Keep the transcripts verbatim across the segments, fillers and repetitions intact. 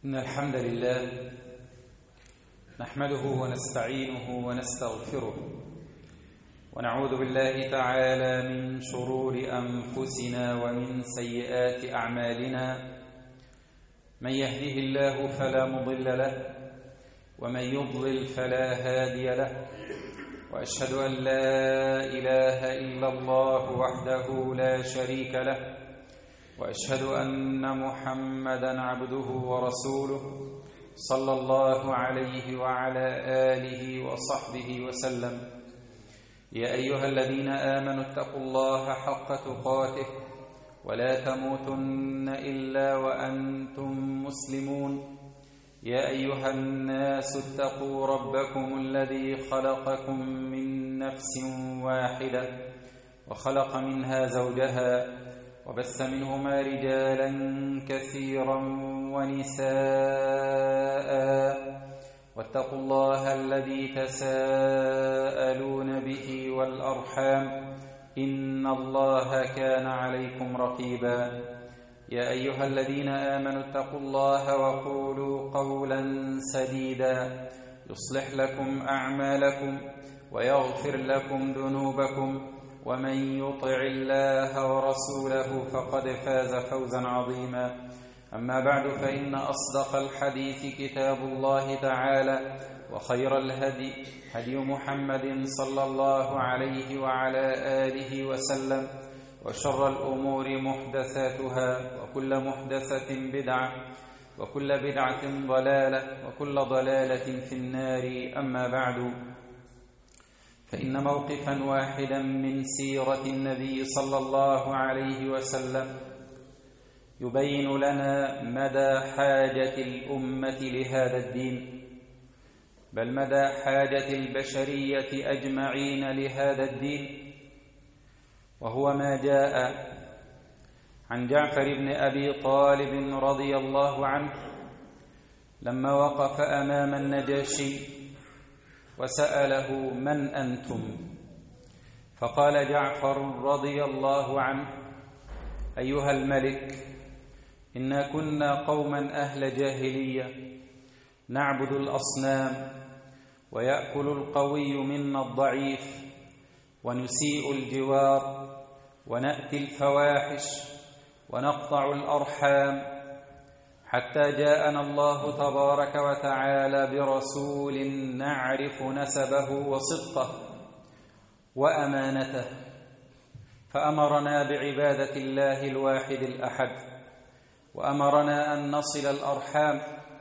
إن الحمد لله نحمده ونستعينه ونستغفره ونعوذ بالله تعالى من شرور أنفسنا ومن سيئات أعمالنا. من يهده الله فلا مضل له ومن يضلل فلا هادي له، وأشهد أن لا إله إلا الله وحده لا شريك له، وأشهد أن محمدًا عبده ورسوله صلى الله عليه وعلى آله وصحبه وسلم. يا أيها الذين آمنوا اتقوا الله حق تقاته ولا تموتن إلا وأنتم مسلمون. يا أيها الناس اتقوا ربكم الذي خلقكم من نفس واحدة وخلق منها زوجها وبث منهما رجالا كثيرا ونساء، واتقوا الله الذي تساءلون به والأرحام إن الله كان عليكم رقيبا. يا أيها الذين آمنوا اتقوا الله وقولوا قولا سديدا يصلح لكم أعمالكم ويغفر لكم ذنوبكم، ومن يطع الله ورسوله فقد فاز فوزا عظيما. أما بعد، فإن أصدق الحديث كتاب الله تعالى، وخير الهدي هدي محمد صلى الله عليه وعلى آله وسلم، وشر الأمور محدثاتها، وكل محدثة بدعة، وكل بدعة ضلالة، وكل ضلالة في النار. أما بعد، فإن موقفا واحدا من سيرة النبي صلى الله عليه وسلم يبين لنا مدى حاجة الأمة لهذا الدين، بل مدى حاجة البشرية أجمعين لهذا الدين، وهو ما جاء عن جعفر بن أبي طالب رضي الله عنه لما وقف أمام النجاشي وسأله: من أنتم؟ فقال جعفر رضي الله عنه: أيها الملك، إنا كنا قوما أهل جاهلية نعبد الأصنام، ويأكل القوي منا الضعيف، ونسيء الجوار، ونأتي الفواحش، ونقطع الأرحام، حتى جاءنا الله تبارك وتعالى برسول نعرف نسبه وصدقه وأمانته، فأمرنا بعبادة الله الواحد الأحد، وأمرنا أن نصل الأرحام،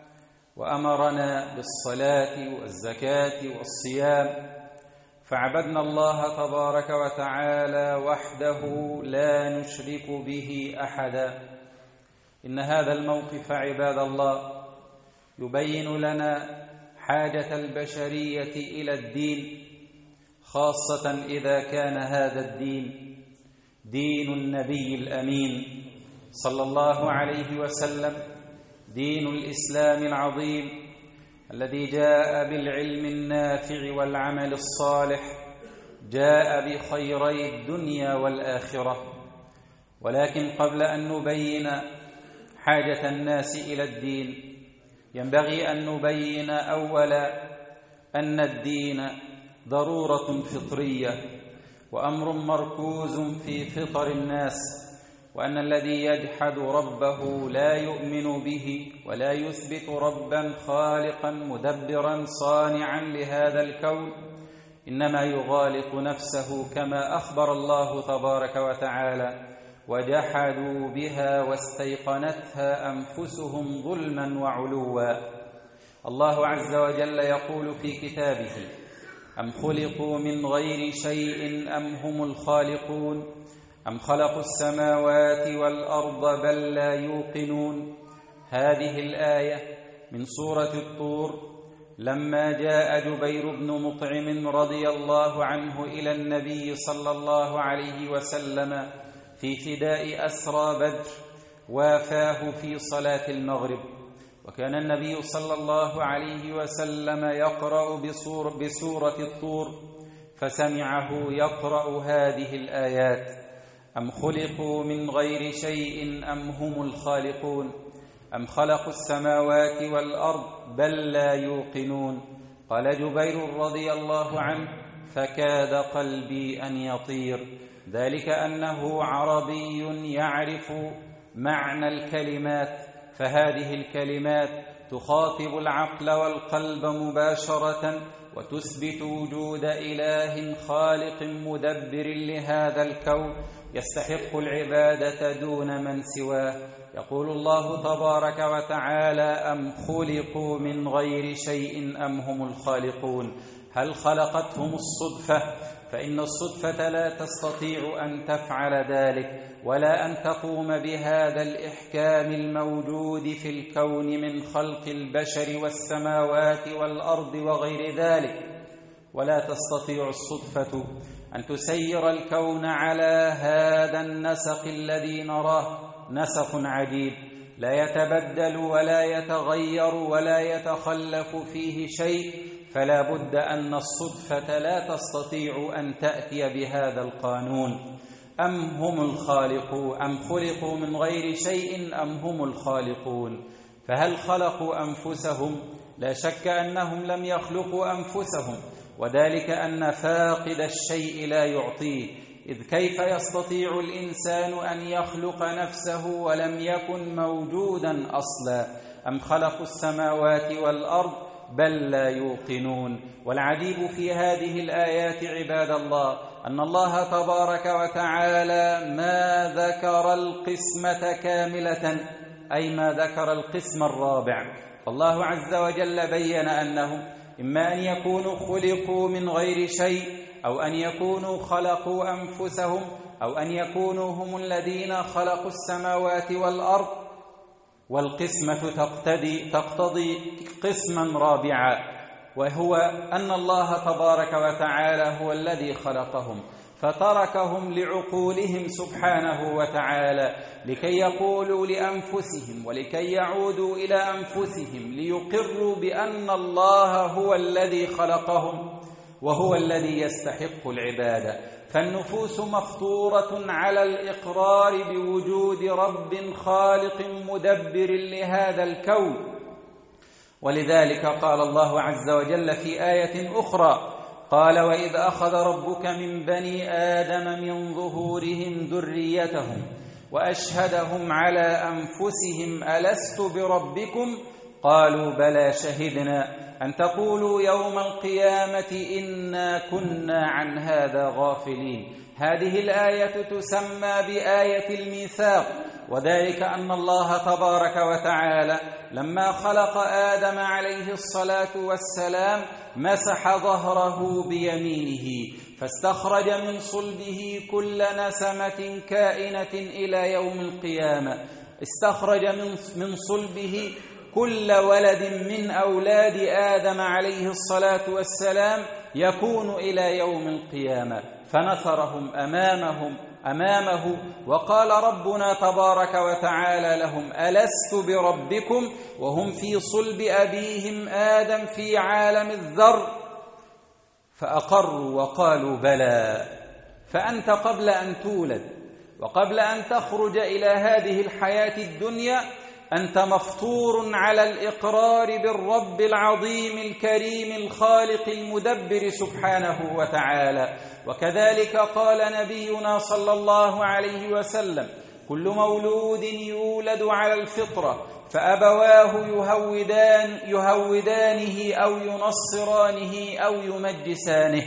وأمرنا بالصلاة والزكاة والصيام، فعبدنا الله تبارك وتعالى وحده لا نشرك به أحدا. إن هذا الموقف عباد الله يبين لنا حاجة البشرية إلى الدين، خاصة إذا كان هذا الدين دين النبي الأمين صلى الله عليه وسلم، دين الإسلام العظيم الذي جاء بالعلم النافع والعمل الصالح، جاء بخيري الدنيا والآخرة. ولكن قبل أن نبين حاجة الناس إلى الدين، ينبغي أن نبين أولا أن الدين ضرورة فطرية وأمر مركوز في فطر الناس، وأن الذي يجحد ربه لا يؤمن به ولا يثبت ربا خالقا مدبرا صانعا لهذا الكون إنما يغالط نفسه، كما أخبر الله تبارك وتعالى: وجحدوا بها واستيقنتها أنفسهم ظلما وعلوا. الله عز وجل يقول في كتابه: أم خلقوا من غير شيء أم هم الخالقون أم خلقوا السماوات والأرض بل لا يوقنون. هذه الآية من سورة الطور، لما جاء جبير بن مطعم رضي الله عنه إلى النبي صلى الله عليه وسلم في فداء أسرى بدر، وافاه في صلاة المغرب، وكان النبي صلى الله عليه وسلم يقرأ بسور بسورة الطور، فسمعه يقرأ هذه الآيات: أم خلقوا من غير شيء أم هم الخالقون. أم خلقوا السماوات والأرض بل لا يوقنون. قال جبير رضي الله عنه: فكاد قلبي أن يطير. ذلك أنه عربي يعرف معنى الكلمات، فهذه الكلمات تخاطب العقل والقلب مباشرة، وتثبت وجود إله خالق مدبر لهذا الكون يستحق العبادة دون من سواه. يقول الله تبارك وتعالى: أم خلقوا من غير شيء أم هم الخالقون. هل خلقتهم الصدفة؟ فإن الصدفة لا تستطيع أن تفعل ذلك، ولا أن تقوم بهذا الإحكام الموجود في الكون من خلق البشر والسماوات والأرض وغير ذلك. ولا تستطيع الصدفة أن تسير الكون على هذا النسق الذي نراه، نسق عجيب لا يتبدل ولا يتغير ولا يتخلف فيه شيء، فلا بد أن الصدفة لا تستطيع أن تأتي بهذا القانون. أم هم الخالقون أم خلقوا من غير شيء أم هم الخالقون. فهل خلقوا أنفسهم؟ لا شك أنهم لم يخلقوا أنفسهم، وذلك أن فاقد الشيء لا يعطيه، إذ كيف يستطيع الإنسان أن يخلق نفسه ولم يكن موجودا أصلا. أم خلقوا السماوات والأرض بل لا يوقنون. والعجيب في هذه الآيات عباد الله أن الله تبارك وتعالى ما ذكر القسمة كاملة، أي ما ذكر القسم الرابع. فالله عز وجل بين أنهم إما أن يكونوا خلقوا من غير شيء، أو أن يكونوا خلقوا أنفسهم، أو أن يكونوا هم الذين خلقوا السماوات والأرض. والقسمة تقتضي, تقتضي قسما رابعا، وهو أن الله تبارك وتعالى هو الذي خلقهم، فتركهم لعقولهم سبحانه وتعالى لكي يقولوا لأنفسهم ولكي يعودوا إلى أنفسهم ليقروا بأن الله هو الذي خلقهم وهو الذي يستحق العبادة. فالنفوس مفطورة على الإقرار بوجود رب خالق مدبر لهذا الكون. ولذلك قال الله عز وجل في آية أخرى: قال: وإذ أخذ ربك من بني آدم من ظهورهم ذريتهم وأشهدهم على أنفسهم ألست بربكم قالوا بلى شهدنا أن تقولوا يوم القيامة إنا كنا عن هذا غافلين. هذه الآية تسمى بآية الميثاق، وذلك أن الله تبارك وتعالى لما خلق آدم عليه الصلاة والسلام مسح ظهره بيمينه، فاستخرج من صلبه كل نسمة كائنة إلى يوم القيامة، استخرج من صلبه كل ولد من أولاد آدم عليه الصلاة والسلام يكون إلى يوم القيامة، فنثرهم أمامهم أمامه وقال ربنا تبارك وتعالى لهم: ألست بربكم؟ وهم في صلب أبيهم آدم في عالم الذر، فأقروا وقالوا بلى. فأنت قبل أن تولد وقبل أن تخرج إلى هذه الحياة الدنيا أنت مفطور على الإقرار بالرب العظيم الكريم الخالق المدبر سبحانه وتعالى. وكذلك قال نبينا صلى الله عليه وسلم: كل مولود يولد على الفطرة فأبواه يهودان يهودانه أو ينصرانه أو يمجسانه.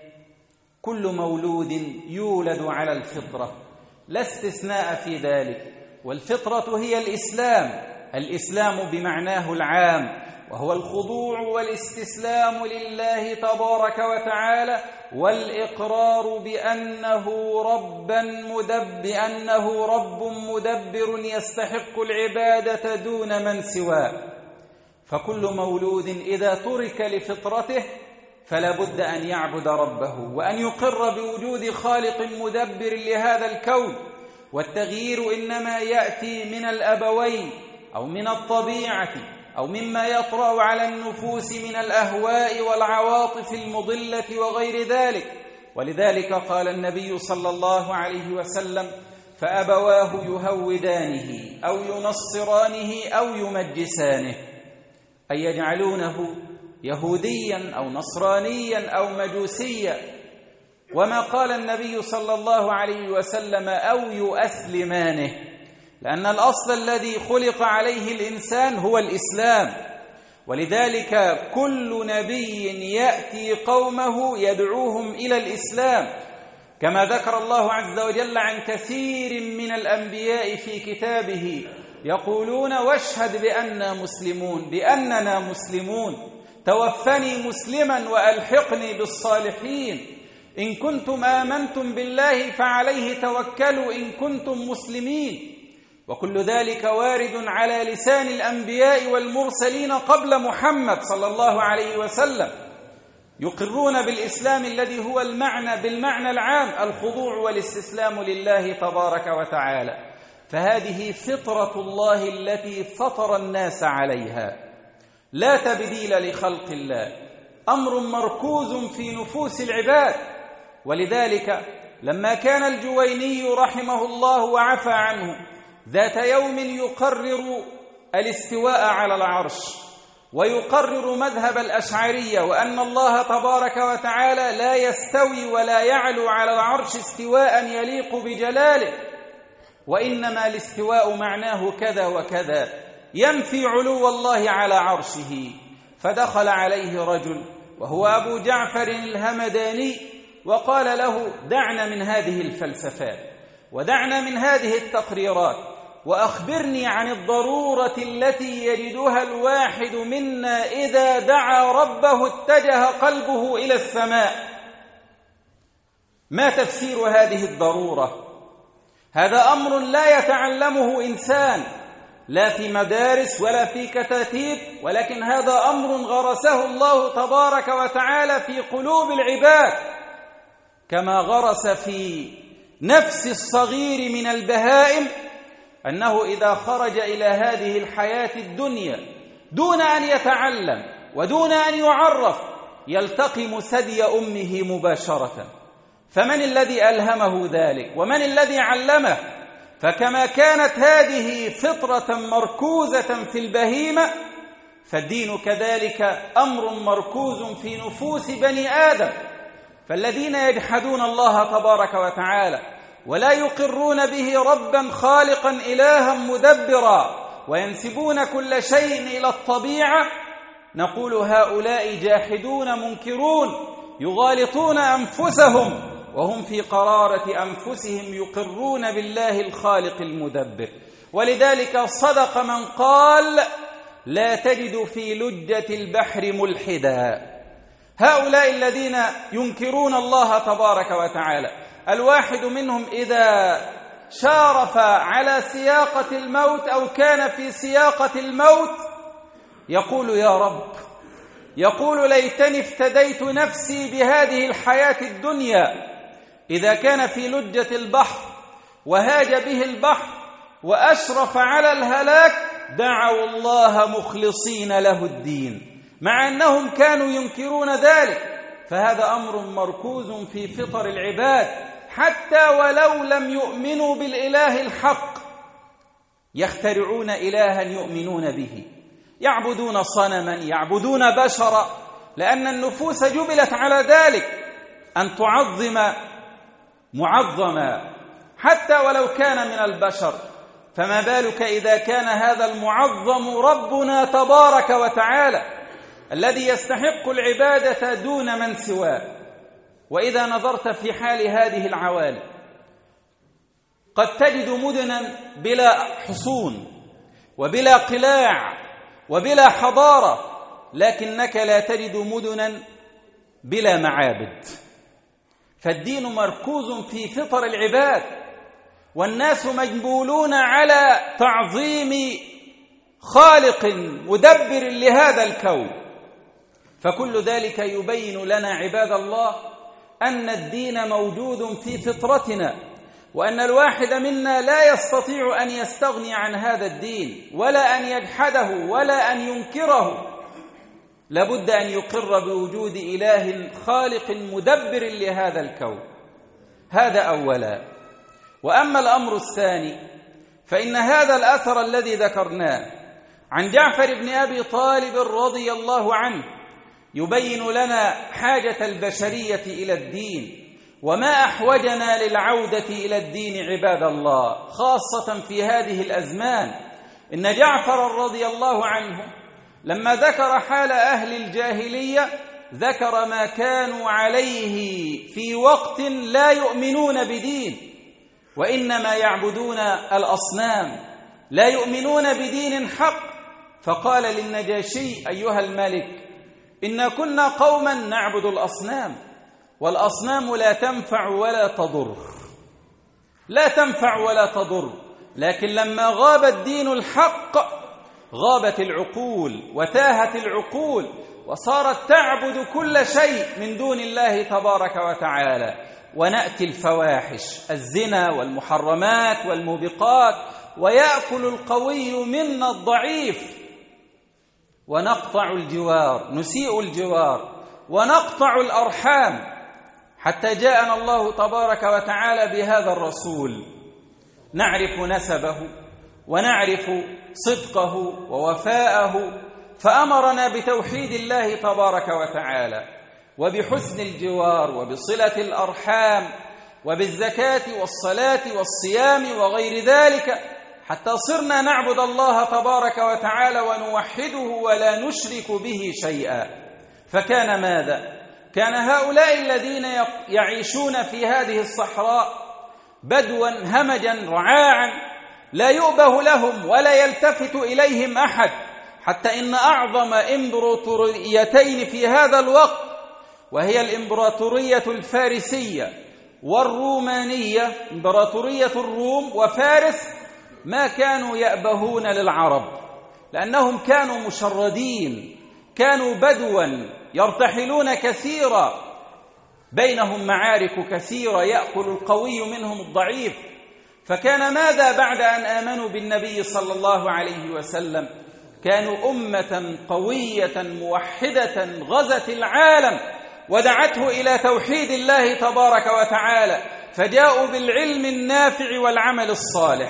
كل مولود يولد على الفطرة، لا استثناء في ذلك. والفطرة هي الإسلام، الإسلام بمعناه العام، وهو الخضوع والاستسلام لله تبارك وتعالى، والإقرار بأنه ربا مدبر بأنه رب مدبر يستحق العبادة دون من سواه. فكل مولود إذا ترك لفطرته فلا بد أن يعبد ربه وأن يقر بوجود خالق مدبر لهذا الكون. والتغيير إنما يأتي من الأبوين أو من الطبيعة أو مما يطرأ على النفوس من الأهواء والعواطف المضلة وغير ذلك. ولذلك قال النبي صلى الله عليه وسلم فأبواه يهودانه أو ينصرانه أو يمجسانه، أي يجعلونه يهوديا أو نصرانيا أو مجوسيا. وما قال النبي صلى الله عليه وسلم أو يؤسلمانه، لأن الأصل الذي خلق عليه الإنسان هو الإسلام، ولذلك كل نبي يأتي قومه يدعوهم إلى الإسلام، كما ذكر الله عز وجل عن كثير من الأنبياء في كتابه يقولون واشهد بأننا مسلمون، بأننا مسلمون، توفني مسلما وألحقني بالصالحين، إن كنتم آمنتم بالله فعليه توكلوا إن كنتم مسلمين. وكل ذلك وارد على لسان الأنبياء والمرسلين قبل محمد صلى الله عليه وسلم، يقرون بالإسلام الذي هو المعنى بالمعنى العام الخضوع والاستسلام لله تبارك وتعالى. فهذه فطرة الله التي فطر الناس عليها، لا تبديل لخلق الله، أمر مركوز في نفوس العباد. ولذلك لما كان الجويني رحمه الله وعفى عنه ذات يوم يقرر الاستواء على العرش ويقرر مذهب الأشعرية، وأن الله تبارك وتعالى لا يستوي ولا يعلو على العرش استواء يليق بجلاله، وإنما الاستواء معناه كذا وكذا، ينفي علو الله على عرشه. فدخل عليه رجل وهو أبو جعفر الهمداني وقال له دعنا من هذه الفلسفات ودعنا من هذه التقريرات، وأخبرني عن الضرورة التي يجدها الواحد منا إذا دعا ربه اتجه قلبه إلى السماء. ما تفسير هذه الضرورة؟ هذا أمر لا يتعلمه إنسان لا في مدارس ولا في كتاتيب، ولكن هذا أمر غرسه الله تبارك وتعالى في قلوب العباد، كما غرس في نفس الصغير من البهائم أنه إذا خرج إلى هذه الحياة الدنيا دون أن يتعلم ودون أن يعرف يلتقم ثدي أمه مباشرة. فمن الذي ألهمه ذلك ومن الذي علمه؟ فكما كانت هذه فطرة مركوزة في البهيمة، فالدين كذلك أمر مركوز في نفوس بني آدم. فالذين يجحدون الله تبارك وتعالى ولا يقرون به ربا خالقا إلها مدبرا وينسبون كل شيء إلى الطبيعة، نقول هؤلاء جاحدون منكرون يغالطون أنفسهم وهم في قرارة أنفسهم يقرون بالله الخالق المدبر. ولذلك صدق من قال لا تجد في لجة البحر ملحدا. هؤلاء الذين ينكرون الله تبارك وتعالى، الواحد منهم إذا شارف على سياقة الموت أو كان في سياقة الموت يقول يا رب، يقول ليتني افتديت نفسي بهذه الحياة الدنيا. إذا كان في لجة البحر وهاج به البحر وأشرف على الهلاك دعوا الله مخلصين له الدين، مع أنهم كانوا ينكرون ذلك. فهذا أمر مركوز في فطر العباد، حتى ولو لم يؤمنوا بالإله الحق يخترعون إلها يؤمنون به، يعبدون صنما، يعبدون بشرا، لأن النفوس جبلت على ذلك، أن تعظم معظما حتى ولو كان من البشر. فما بالك إذا كان هذا المعظم ربنا تبارك وتعالى الذي يستحق العبادة دون من سواه. وإذا نظرت في حال هذه العوالم قد تجد مدنا بلا حصون وبلا قلاع وبلا حضارة، لكنك لا تجد مدنا بلا معابد. فالدين مركوز في فطر العباد، والناس مجبولون على تعظيم خالق مدبر لهذا الكون. فكل ذلك يبين لنا عباد الله أن الدين موجود في فطرتنا، وأن الواحد منا لا يستطيع أن يستغني عن هذا الدين ولا أن يجحده ولا أن ينكره، لابد أن يقر بوجود إله خالق مدبر لهذا الكون. هذا أولا. وأما الأمر الثاني فإن هذا الأثر الذي ذكرناه عن جعفر بن أبي طالب رضي الله عنه يبين لنا حاجة البشرية إلى الدين، وما أحوجنا للعودة إلى الدين عباد الله، خاصة في هذه الأزمان. إن جعفر رضي الله عنه لما ذكر حال أهل الجاهلية ذكر ما كانوا عليه في وقت لا يؤمنون بدين، وإنما يعبدون الأصنام، لا يؤمنون بدين حق. فقال للنجاشي: أيها الملك، إن كنا قوما نعبد الأصنام، والأصنام لا تنفع ولا تضر، لا تنفع ولا تضر، لكن لما غاب الدين الحق غابت العقول وتاهت العقول، وصارت تعبد كل شيء من دون الله تبارك وتعالى. ونأتي الفواحش، الزنا والمحرمات والموبقات، ويأكل القوي منا الضعيف، ونقطع الجوار، نسيء الجوار، ونقطع الأرحام، حتى جاءنا الله تبارك وتعالى بهذا الرسول نعرف نسبه ونعرف صدقه ووفاءه، فأمرنا بتوحيد الله تبارك وتعالى وبحسن الجوار وبصلة الأرحام وبالزكاة والصلاة والصيام وغير ذلك، حتى صرنا نعبد الله تبارك وتعالى ونوحده ولا نشرك به شيئا. فكان ماذا؟ كان هؤلاء الذين يعيشون في هذه الصحراء بدوا همجا رعاعا لا يؤبه لهم ولا يلتفت إليهم أحد، حتى إن أعظم إمبراطوريتين في هذا الوقت، وهي الإمبراطورية الفارسية والرومانية، إمبراطورية الروم وفارس، ما كانوا يأبهون للعرب، لأنهم كانوا مشردين، كانوا بدوا يرتحلون كثيرا، بينهم معارك كثيرة، يأكل القوي منهم الضعيف. فكان ماذا بعد أن آمنوا بالنبي صلى الله عليه وسلم؟ كانوا أمة قوية موحدة غزت العالم ودعته إلى توحيد الله تبارك وتعالى، فجاءوا بالعلم النافع والعمل الصالح.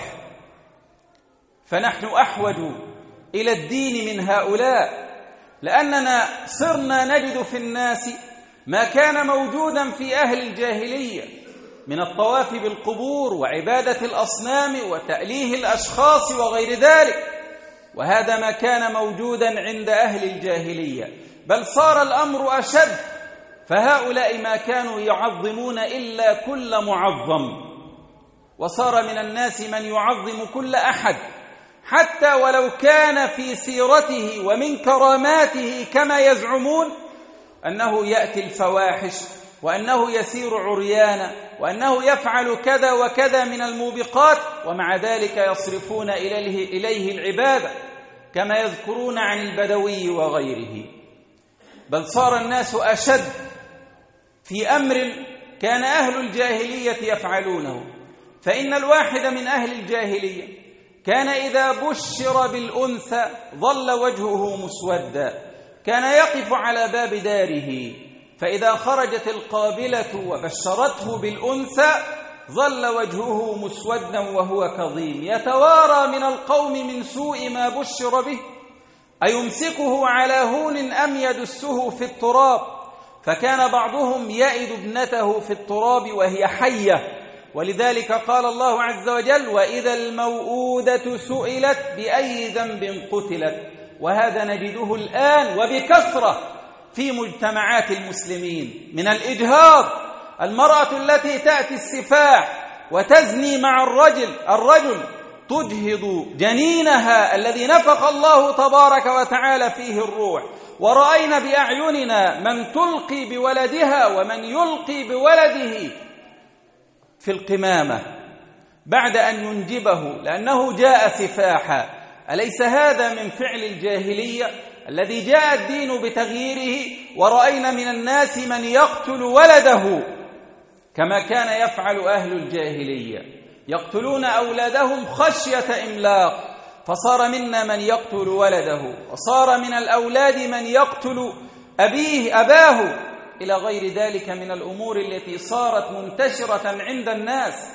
فنحن أحوج إلى الدين من هؤلاء، لأننا صرنا نجد في الناس ما كان موجودا في أهل الجاهلية من الطواف بالقبور وعبادة الأصنام وتأليه الأشخاص وغير ذلك، وهذا ما كان موجودا عند أهل الجاهلية، بل صار الأمر أشد، فهؤلاء ما كانوا يعظمون إلا كل معظم، وصار من الناس من يعظم كل أحد، حتى ولو كان في سيرته ومن كراماته كما يزعمون أنه يأتي الفواحش، وأنه يسير عريانا، وأنه يفعل كذا وكذا من الموبقات، ومع ذلك يصرفون إليه, إليه العبادة، كما يذكرون عن البدوي وغيره. بل صار الناس أشد في أمر كان أهل الجاهلية يفعلونه. فإن الواحد من أهل الجاهلية كان إذا بشر بالأنثى ظل وجهه مسودا، كان يقف على باب داره، فإذا خرجت القابلة وبشرته بالأنثى ظل وجهه مسودا وهو كظيم، يتوارى من القوم من سوء ما بشر به، أيمسكه على هون أم يدسه في التراب. فكان بعضهم يئد ابنته في التراب وهي حية، ولذلك قال الله عز وجل: وإذا الموءودة سئلت بأي ذنب قتلت. وهذا نجده الآن وبكثرة في مجتمعات المسلمين من الإجهاض، المرأة التي تأتي السفاح وتزني مع الرجل الرجل تجهض جنينها الذي نفخ الله تبارك وتعالى فيه الروح، ورأينا بأعيننا من تلقي بولدها ومن يلقي بولده في القمامة بعد أن ينجبه لأنه جاء سفاحا. أليس هذا من فعل الجاهلية الذي جاء الدين بتغييره؟ ورأينا من الناس من يقتل ولده كما كان يفعل أهل الجاهلية، يقتلون أولادهم خشية إملاق، فصار منا من يقتل ولده، وصار من الأولاد من يقتل أبيه أباه، إلى غير ذلك من الأمور التي صارت منتشرة عند الناس.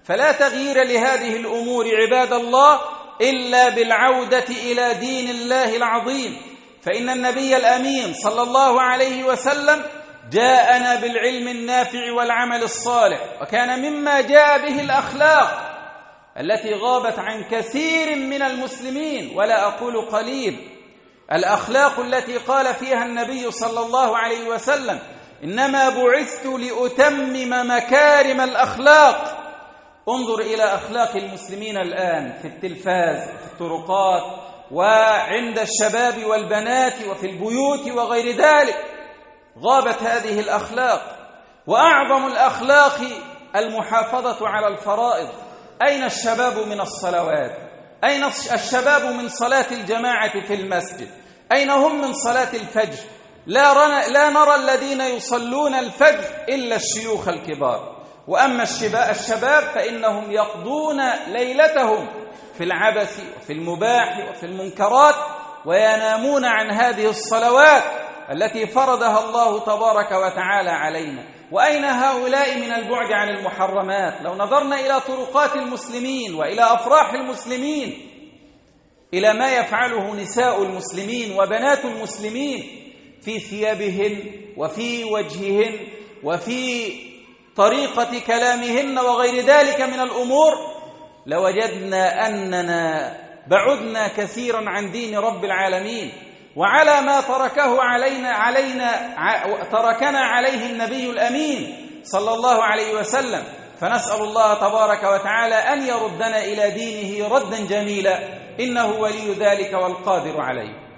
فلا تغيير لهذه الأمور عباد الله إلا بالعودة إلى دين الله العظيم، فإن النبي الأمين صلى الله عليه وسلم جاءنا بالعلم النافع والعمل الصالح، وكان مما جاء به الأخلاق التي غابت عن كثير من المسلمين ولا أقول قليل، الأخلاق التي قال فيها النبي صلى الله عليه وسلم: إنما بعثت لأتمم مكارم الأخلاق. انظر إلى أخلاق المسلمين الآن في التلفاز، في الطرقات، وعند الشباب والبنات، وفي البيوت وغير ذلك، غابت هذه الأخلاق. وأعظم الأخلاق المحافظة على الفرائض. أين الشباب من الصلوات؟ أين الشباب من صلاة الجماعة في المسجد؟ أين هم من صلاة الفجر؟ لا, لا نرى الذين يصلون الفجر إلا الشيوخ الكبار، وأما الشباب فإنهم يقضون ليلتهم في العبث وفي المباح وفي المنكرات، وينامون عن هذه الصلوات التي فرضها الله تبارك وتعالى علينا. وأين هؤلاء من البعد عن المحرمات؟ لو نظرنا إلى طرقات المسلمين وإلى أفراح المسلمين، إلى ما يفعله نساء المسلمين وبنات المسلمين في ثيابهن وفي وجههن وفي طريقة كلامهن وغير ذلك من الأمور، لوجدنا أننا بعدنا كثيرا عن دين رب العالمين وعلى ما تركه علينا علينا تركنا عليه النبي الأمين صلى الله عليه وسلم. فنسأل الله تبارك وتعالى أن يردنا إلى دينه ردا جميلا، إنه ولي ذلك والقادر عليه.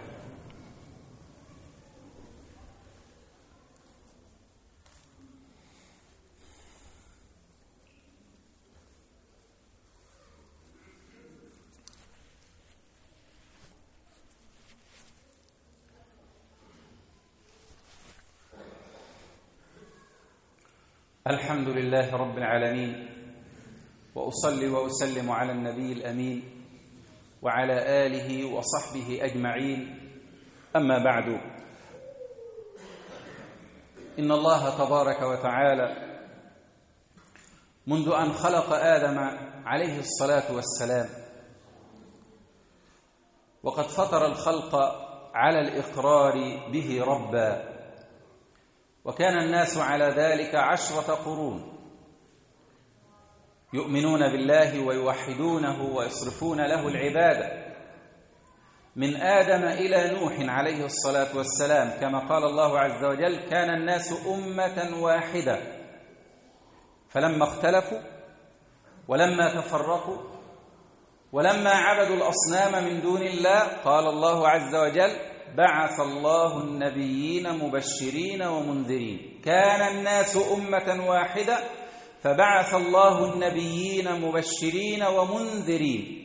الحمد لله رب العالمين، وأصلي وأسلم على النبي الأمين وعلى آله وصحبه أجمعين، أما بعد. إن الله تبارك وتعالى منذ أن خلق آدم عليه الصلاة والسلام وقد فطر الخلق على الإقرار به ربا، وكان الناس على ذلك عشرة قرون يؤمنون بالله ويوحدونه ويصرفون له العبادة، من آدم إلى نوح عليه الصلاة والسلام، كما قال الله عز وجل: كان الناس أمة واحدة، فلما اختلفوا ولما تفرقوا ولما عبدوا الأصنام من دون الله، قال الله عز وجل: بعث الله النبيين مبشرين ومنذرين. كان الناس أمة واحدة فبعث الله النبيين مبشرين ومنذرين.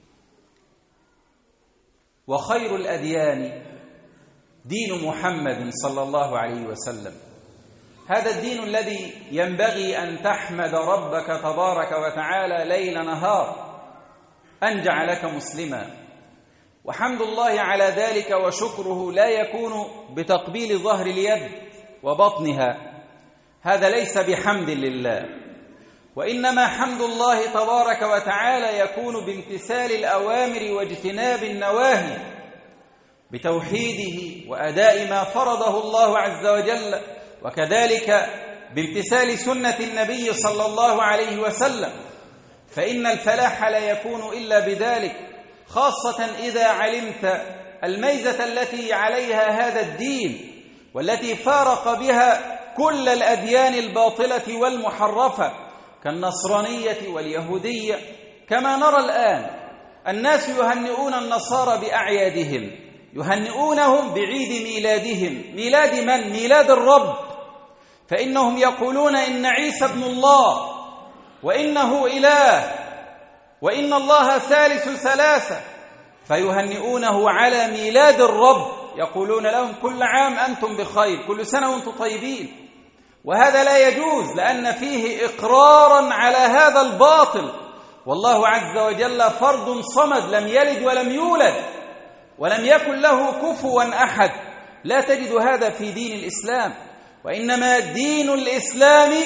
وخير الأديان دين محمد صلى الله عليه وسلم، هذا الدين الذي ينبغي أن تحمد ربك تبارك وتعالى ليل نهار أن جعلك مسلما. وحمد الله على ذلك وشكره لا يكون بتقبيل ظهر اليد وبطنها، هذا ليس بحمد لله، وإنما حمد الله تبارك وتعالى يكون بامتثال الأوامر واجتناب النواهي، بتوحيده وأداء ما فرضه الله عز وجل، وكذلك بامتثال سنة النبي صلى الله عليه وسلم. فإن الفلاح لا يكون إلا بذلك، خاصة إذا علمت الميزة التي عليها هذا الدين والتي فارق بها كل الأديان الباطلة والمحرفة كالنصرانية واليهودية. كما نرى الآن الناس يهنئون النصارى بأعيادهم، يهنئونهم بعيد ميلادهم. ميلاد من؟ ميلاد الرب، فإنهم يقولون إن عيسى ابن الله وإنه إله وإن الله ثالث ثلاثة، فيهنئونه على ميلاد الرب، يقولون لهم كل عام أنتم بخير، كل سنة وأنتم طيبين. وهذا لا يجوز، لأن فيه إقرارا على هذا الباطل. والله عز وجل فرد صمد، لم يلد ولم يولد ولم يكن له كفوا أحد. لا تجد هذا في دين الإسلام، وإنما دين الإسلام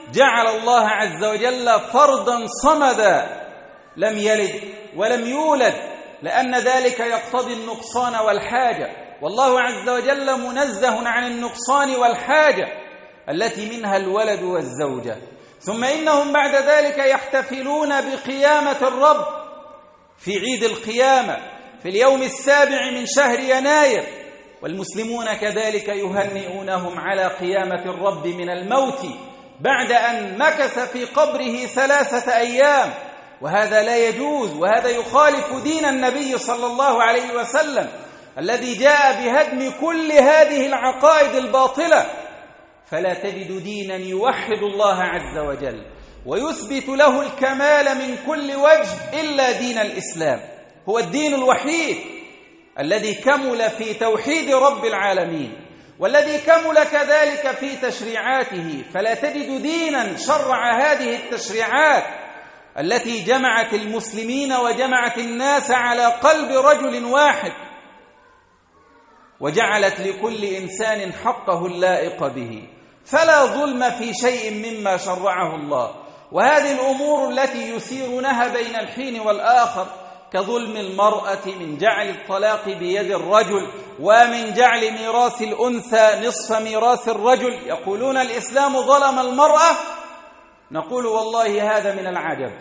جعل الله عز وجل فردا صمدا لم يلد ولم يولد، لأن ذلك يقتضي النقصان والحاجة، والله عز وجل منزه عن النقصان والحاجة التي منها الولد والزوجة. ثم إنهم بعد ذلك يحتفلون بقيامة الرب في عيد القيامة في اليوم السابع من شهر يناير، والمسلمون كذلك يهنئونهم على قيامة الرب من الموت بعد أن مكث في قبره ثلاثة أيام، وهذا لا يجوز، وهذا يخالف دين النبي صلى الله عليه وسلم الذي جاء بهدم كل هذه العقائد الباطلة. فلا تجد دينا يوحد الله عز وجل ويثبت له الكمال من كل وجه إلا دين الإسلام، هو الدين الوحيد الذي كمل في توحيد رب العالمين، والذي كمل كذلك في تشريعاته. فلا تجد دينا شرع هذه التشريعات التي جمعت المسلمين وجمعت الناس على قلب رجل واحد، وجعلت لكل إنسان حقه اللائق به، فلا ظلم في شيء مما شرعه الله. وهذه الأمور التي يثيرونها بين الحين والآخر كظلم المرأة من جعل الطلاق بيد الرجل، ومن جعل ميراث الأنثى نصف ميراث الرجل، يقولون الإسلام ظلم المرأة. نقول والله هذا من العجب،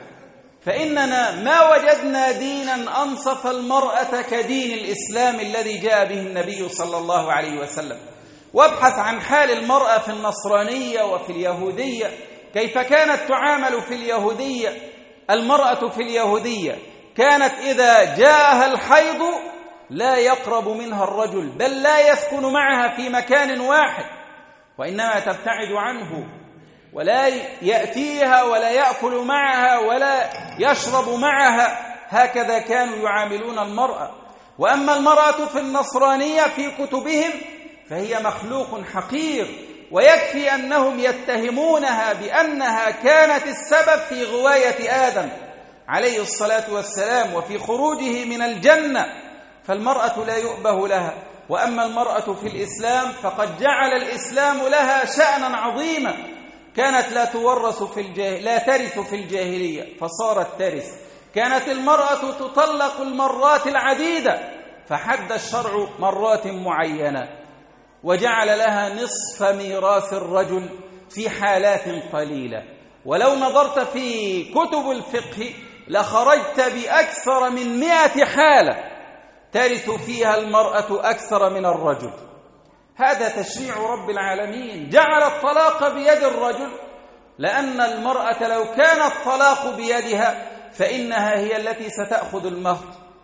فإننا ما وجدنا دينا أنصف المرأة كدين الإسلام الذي جاء به النبي صلى الله عليه وسلم. وابحث عن حال المرأة في النصرانية وفي اليهودية، كيف كانت تعامل في اليهودية. المرأة في اليهودية كانت إذا جاءها الحيض لا يقرب منها الرجل، بل لا يسكن معها في مكان واحد، وإنما تبتعد عنه، ولا يأتيها ولا يأكل معها ولا يشرب معها. هكذا كانوا يعاملون المرأة. وأما المرأة في النصرانية في كتبهم فهي مخلوق حقير، ويكفي أنهم يتهمونها بأنها كانت السبب في غواية آدم عليه الصلاة والسلام وفي خروجه من الجنة، فالمرأة لا يؤبه لها. وأما المرأة في الإسلام فقد جعل الإسلام لها شأنا عظيما، كانت لا تورث في الجاهل لا ترث في الجاهلية فصارت ترث، كانت المرأة تطلق المرات العديدة فحد الشرع مرات معينة، وجعل لها نصف ميراث الرجل في حالات قليلة. ولو نظرت في كتب الفقه لخرجت بأكثر من مئة حالة ترث فيها المرأة أكثر من الرجل. هذا تشريع رب العالمين، جعل الطلاق بيد الرجل، لأن المرأة لو كان الطلاق بيدها فإنها هي التي ستأخذ المهر،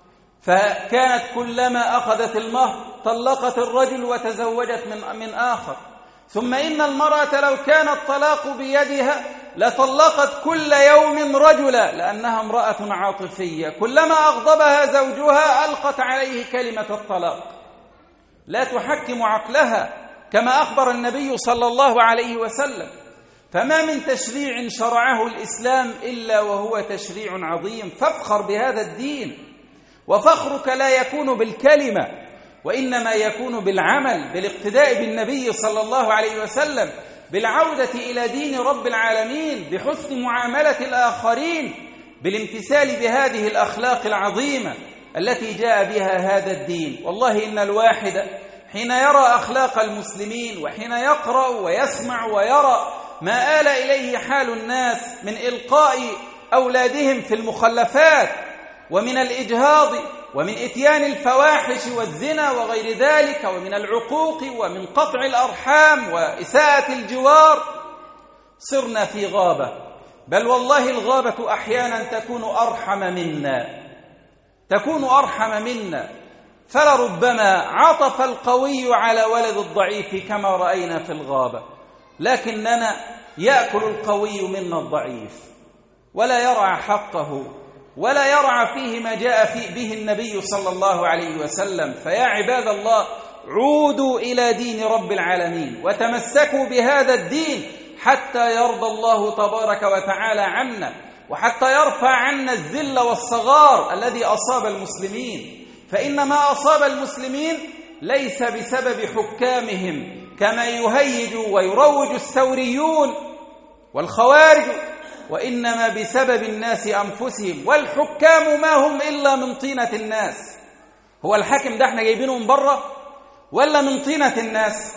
فكانت كلما أخذت المهر طلقت الرجل وتزوجت من من آخر. ثم إن المرأة لو كان الطلاق بيدها لطلقت كل يوم رجلا، لأنها امرأة عاطفية، كلما أغضبها زوجها ألقت عليه كلمة الطلاق، لا تحكم عقلها كما أخبر النبي صلى الله عليه وسلم. فما من تشريع شرعه الإسلام إلا وهو تشريع عظيم، فافخر بهذا الدين. وفخرك لا يكون بالكلمة، وإنما يكون بالعمل، بالاقتداء بالنبي صلى الله عليه وسلم، بالعودة إلى دين رب العالمين، بحسن معاملة الآخرين، بالامتثال بهذه الأخلاق العظيمة التي جاء بها هذا الدين. والله إن الواحد حين يرى أخلاق المسلمين، وحين يقرأ ويسمع ويرى ما آل إليه حال الناس من إلقاء أولادهم في المخلفات، ومن الإجهاض، ومن إتيان الفواحش والزنا وغير ذلك، ومن العقوق، ومن قطع الأرحام وإساءة الجوار، صرنا في غابة. بل والله الغابة أحيانا تكون أرحم منا تكون أرحم منا فلربما عطف القوي على ولد الضعيف كما رأينا في الغابة، لكننا يأكل القوي منا الضعيف ولا يرعى حقه ولا يرعى فيه ما جاء فيه به النبي صلى الله عليه وسلم. فيا عباد الله، عودوا إلى دين رب العالمين وتمسكوا بهذا الدين حتى يرضى الله تبارك وتعالى عنا، وحتى يرفع عنا الذل والصغار الذي أصاب المسلمين. فإن ما أصاب المسلمين ليس بسبب حكامهم كما يهيج ويروج الثوريون والخوارج وإنما بسبب الناس أنفسهم، والحكام ما هم إلا من طينة الناس. هو الحاكم ده احنا جايبينه من بره ولا من طينة الناس؟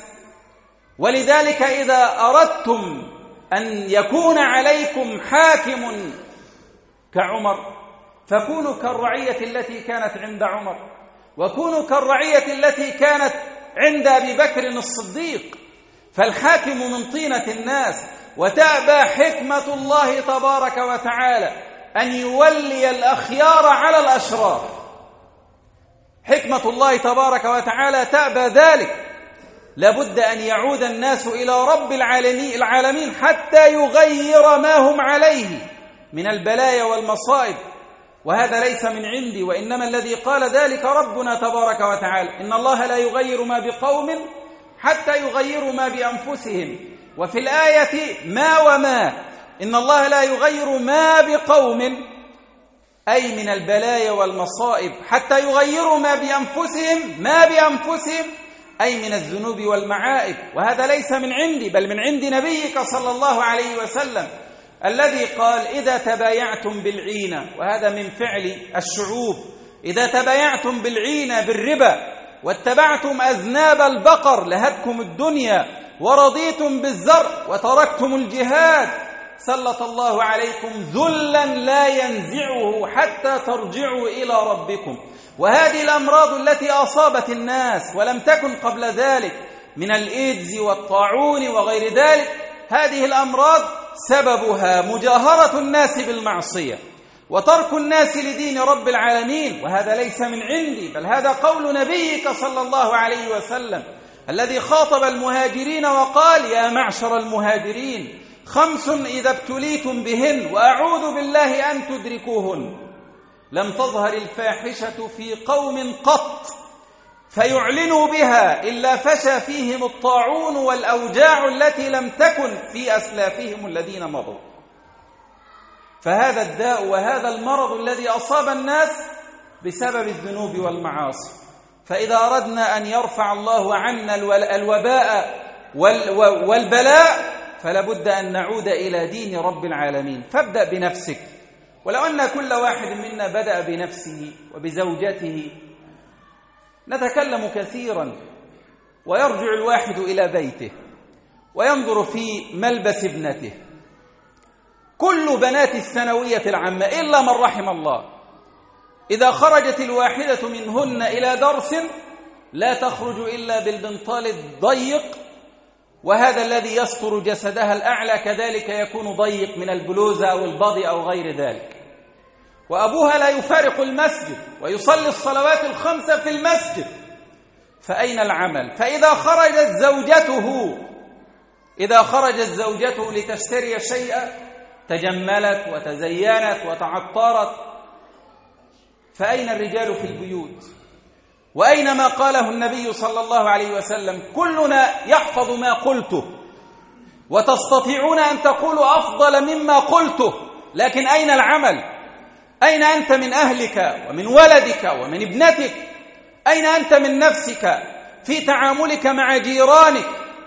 ولذلك إذا أردتم أن يكون عليكم حاكم كعمر فكونوا كالرعية التي كانت عند عمر، وكونوا كالرعية التي كانت عند أبي بكر الصديق. فالحاكم من طينة الناس، وتأبى حكمة الله تبارك وتعالى أن يولي الأخيار على الأشرار. حكمة الله تبارك وتعالى تأبى ذلك. لابد أن يعود الناس إلى رب العالمين حتى يغير ما هم عليه من البلايا والمصائب، وهذا ليس من عندي، وإنما الذي قال ذلك ربنا تبارك وتعالى: إن الله لا يغير ما بقوم حتى يغيروا ما بأنفسهم. وفي الآية ما وما، إن الله لا يغير ما بقوم أي من البلايا والمصائب حتى يغيروا ما بأنفسهم، ما بأنفسهم أي من الذنوب والمعائب. وهذا ليس من عندي بل من عند نبيك صلى الله عليه وسلم الذي قال: إذا تبايعتم بالعينة، وهذا من فعل الشعوب، إذا تبايعتم بالعينة بالربا واتبعتم أذناب البقر لهتكم الدنيا ورضيتم بالزرع وتركتم الجهاد سلط الله عليكم ذلا لا ينزعه حتى ترجعوا إلى ربكم. وهذه الأمراض التي أصابت الناس ولم تكن قبل ذلك من الإيدز والطاعون وغير ذلك، هذه الأمراض سببها مجاهرة الناس بالمعصية وترك الناس لدين رب العالمين. وهذا ليس من عندي بل هذا قول نبيك صلى الله عليه وسلم الذي خاطب المهاجرين وقال: يا معشر المهاجرين، خمس إذا ابتليتم بهن وأعوذ بالله أن تدركوهن. لم تظهر الفاحشة في قوم قط فيعلنوا بها إلا فشى فيهم الطاعون والأوجاع التي لم تكن في أسلافهم الذين مضوا. فهذا الداء وهذا المرض الذي أصاب الناس بسبب الذنوب والمعاصي. فإذا أردنا أن يرفع الله عنا الوباء والبلاء فلابد أن نعود إلى دين رب العالمين. فابدأ بنفسك. ولو أن كل واحد منا بدأ بنفسه وبزوجته نتكلم كثيرا، ويرجع الواحد إلى بيته وينظر في ملبس ابنته. كل بنات الثانوية العامة إلا من رحم الله إذا خرجت الواحدة منهن إلى درس لا تخرج إلا بالبنطال الضيق، وهذا الذي يستر جسدها الأعلى كذلك يكون ضيق من البلوزة أو البضي أو غير ذلك. وأبوها لا يفارق المسجد ويصلي الصلوات الخمسة في المسجد، فأين العمل؟ فإذا خرجت زوجته إذا خرجت زوجته لتشتري شيئا تجملت وتزينت وتعطرت، فأين الرجال في البيوت؟ وأين ما قاله النبي صلى الله عليه وسلم: كلنا يحفظ ما قلته وتستطيعون أن تقولوا أفضل مما قلته، لكن أين العمل؟ أين أنت من أهلك ومن ولدك ومن ابنتك؟ أين أنت من نفسك في تعاملك مع جيرانك؟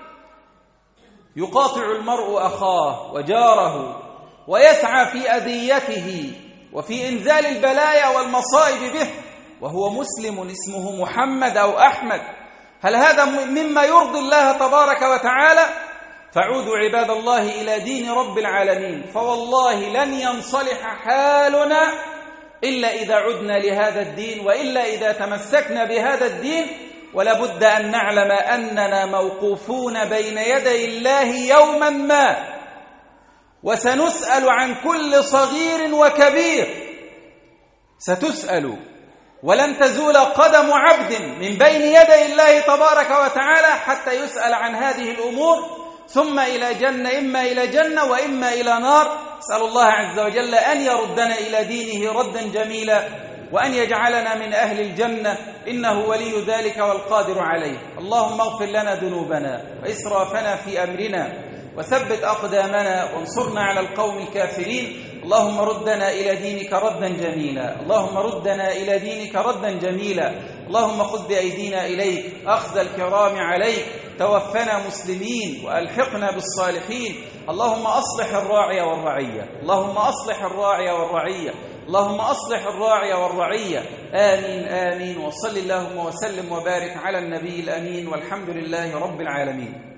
يقاطع المرء أخاه وجاره ويسعى في أذيته وفي إنزال البلايا والمصائب به وهو مسلم اسمه محمد أو أحمد. هل هذا مما يرضي الله تبارك وتعالى؟ فعودوا عباد الله إلى دين رب العالمين، فوالله لن ينصلح حالنا إلا إذا عدنا لهذا الدين، وإلا إذا تمسكنا بهذا الدين. ولابد أن نعلم أننا موقوفون بين يدي الله يوما ما، وسنسأل عن كل صغير وكبير، ستسأل، ولن تزول قدم عبد من بين يدي الله تبارك وتعالى حتى يسأل عن هذه الأمور، ثم إلى جنة، إما إلى جنة وإما إلى نار. أسأل الله عز وجل أن يردنا إلى دينه ردا جميلا، وأن يجعلنا من أهل الجنة، إنه ولي ذلك والقادر عليه. اللهم اغفر لنا ذنوبنا وإسرافنا في أمرنا وثبت أقدامنا وانصرنا على القوم الكافرين. اللهم ردنا إلى دينك ردا جميلا، اللهم ردنا إلى دينك ردا جميلا. اللهم خذ بأيدينا إليك أخذ الكرام عليك، توفنا مسلمين وألحقنا بالصالحين. اللهم أصلح الراعي والرعية، اللهم أصلح الراعي والرعية، اللهم أصلح الراعي والرعية. آمين آمين. وصل اللهم وسلم وبارك على النبي الأمين، والحمد لله رب العالمين.